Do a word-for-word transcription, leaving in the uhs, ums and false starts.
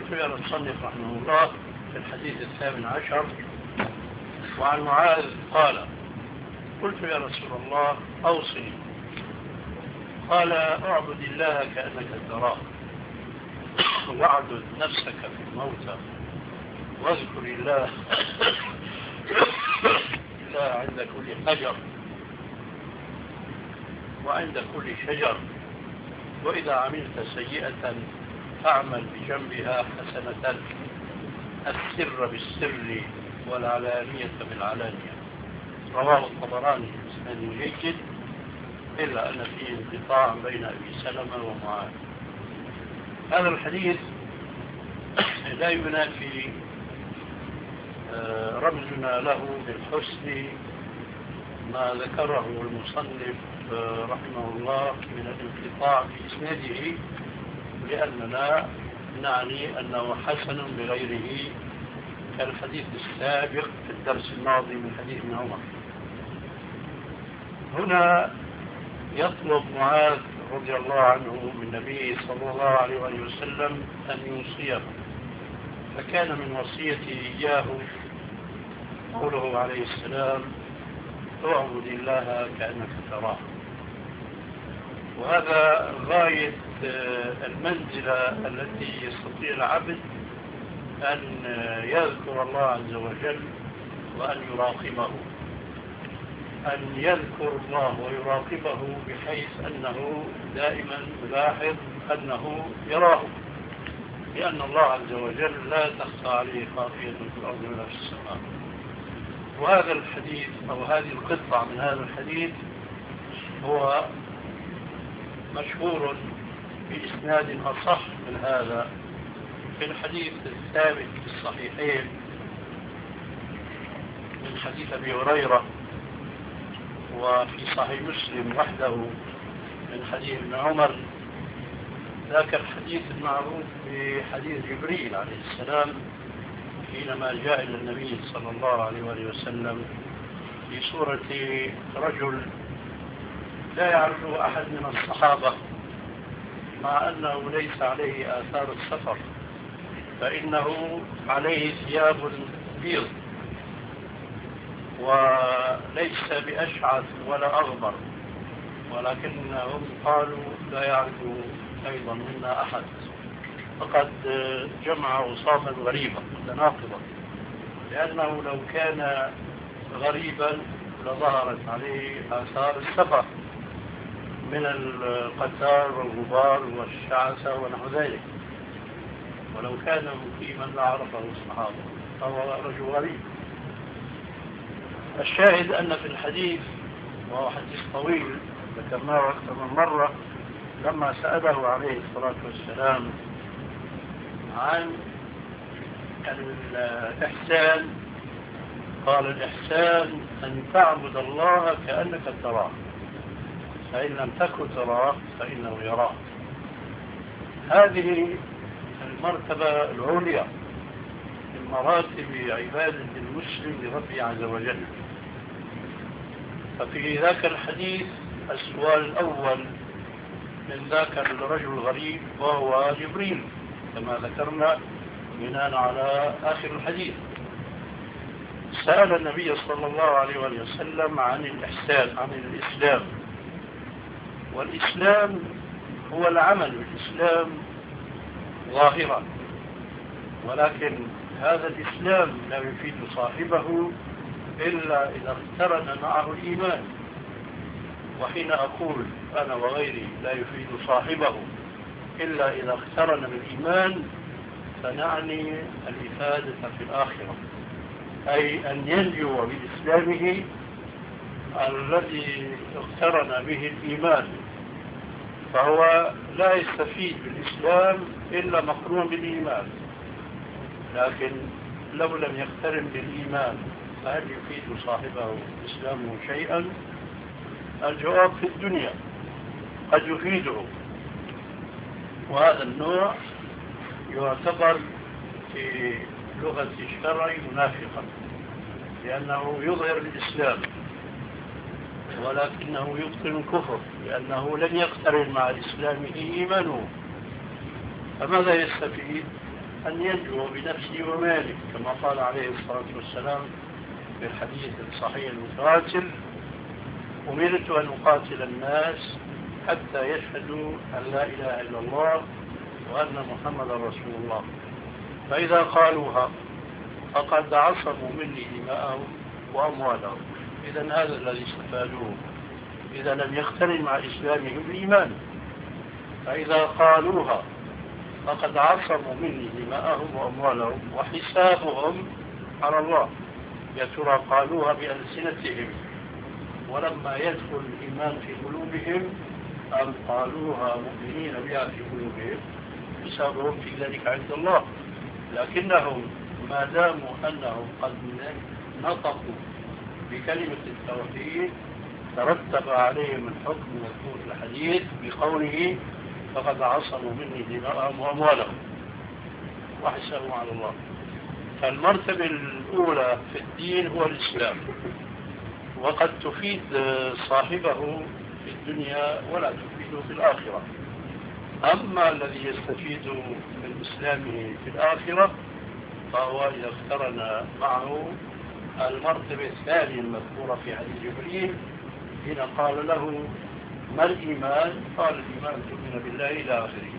قلت يا المصنف رحمه الله في الحديث الثامن عشر: وعن معاذ قال: قلت يا رسول الله أوصني. قال: اعبد الله كأنك تراه، واعبد نفسك في الموتى، واذكر الله الله عند كل حجر وعند كل شجر، وإذا عملت سيئة فاعمل بجنبها حسنة، السر بالسر والعلانية بالعلانية. رواه الطبراني بإسناد جيد، إلا أن فيه انقطاع بين أبي سلمة ومعاذ. هذا الحديث لا ينافي رمزنا له بالحسن ما ذكره المصنف رحمه الله من الانقطاع في إسناده، لأننا نعني أنه حسن بغيره كالحديث السابق في الدرس الماضي من حديث ابن عمر. هنا يطلب معاذ رضي الله عنه من النبي صلى الله عليه وسلم أن يوصيه، فكان من وصيته إياه قوله عليه السلام: اعبد الله كأنك تراه. وهذا غاية المنزلة التي يستطيع العبد أن يذكر الله عز وجل وأن يراقبه، أن يذكر الله ويراقبه بحيث أنه دائما يلاحظ أنه يراه، لأن الله عز وجل لا تخفى عليه خافية في الأرض ولا في السماء. وهذا الحديث أو هذه القطعة من هذا الحديث هو مشهور بإسناد أصح من هذا في الحديث الثابت في الصحيحين من حديث أبي هريرة، وفي صحيح مسلم وحده من حديث ابن عمر، ذاك الحديث المعروف بحديث جبريل عليه السلام حينما جاء إلى النبي صلى الله عليه وسلم في صورة رجل لا يعرفه أحد من الصحابة، مع أنه ليس عليه آثار السفر، فإنه عليه ثياب بيض وليس بأشعث ولا أغبر، ولكنهم قالوا لا يعرف أيضا منا أحد، فقد جمع أوصافا غريبة متناقضة، لأنه لو كان غريبا لظهرت عليه آثار السفر من القتار والغبار والشعثة ونحو ذلك، ولو كان مقيما لعرفه الصحابة، فهو رجل غريب. الشاهد أن في الحديث، وهو حديث طويل ذكرناه أكثر من مرة، لما سأله عليه الصلاة والسلام عن الإحسان قال: الإحسان أن تعبد الله كأنك تراه، فإن لم تكن تراه فإنه يراك. هذه المرتبة العليا من مراتب عبادة المسلم لربه عز وجل. ففي ذاك الحديث السؤال الأول من ذاك الرجل الغريب وهو جبريل كما ذكرنا بناء على آخر الحديث، سأل النبي صلى الله عليه وسلم عن الإحسان، عن الإسلام. والإسلام هو العمل بالإسلام ظاهرا، ولكن هذا الإسلام لا يفيد صاحبه إلا إذا اقترن معه الإيمان. وحين أقول أنا وغيري لا يفيد صاحبه إلا إذا اقترن بالإيمان، فنعني الإفادة في الآخرة، أي أن ينجو بإسلامه الذي اقترن به الإيمان، فهو لا يستفيد بالإسلام إلا مقرون بالإيمان. لكن لو لم يقترن بالإيمان فهل يفيد صاحبه إسلامه شيئا؟ الجواب في الدنيا قد يفيده، وهذا النوع يعتبر في لغة الشرع منافقا، لأنه يظهر الإسلام ولكنه يبطن الكفر، لأنه لن يقترن مع الإسلام إيمانه. فماذا يستفيد؟ أن ينجو بنفسه وماله، كما قال عليه الصلاة والسلام في الحديث الصحيح المتواتر: أمرت أن أقاتل الناس حتى يشهدوا أن لا إله إلا الله وأن محمد رسول الله، فإذا قالوها فقد عصموا مني دماءهم وأموالهم. إذا هذا الذي استفادوه إذا لم يقترن مع إسلامهم الإيمان. فإذا قالوها فقد عصموا مني دماءهم وأموالهم وحسابهم على الله. يا ترى قالوها بألسنتهم ولما يدخل الإيمان في قلوبهم أم قالوها مؤمنين بها في قلوبهم؟ حسابهم في ذلك عند الله. لكنهم ما داموا أنهم قد نطقوا بكلمة التوحيد ترتب عليهم الحكم المذكور في الحديث بقوله: فقد عصموا مني دماءهم وأموالهم وحسابهم على الله. فالمرتبة الأولى في الدين هو الإسلام، وقد تفيد صاحبه في الدنيا ولا تفيده في الآخرة. أما الذي يستفيد من إسلامه في الآخرة فهو إذا اقترن معه المرتبة الثانية المذكورة في حديث جبريل حين قال له: ما الإيمان؟ قال: الإيمان تؤمن بالله إلى آخره.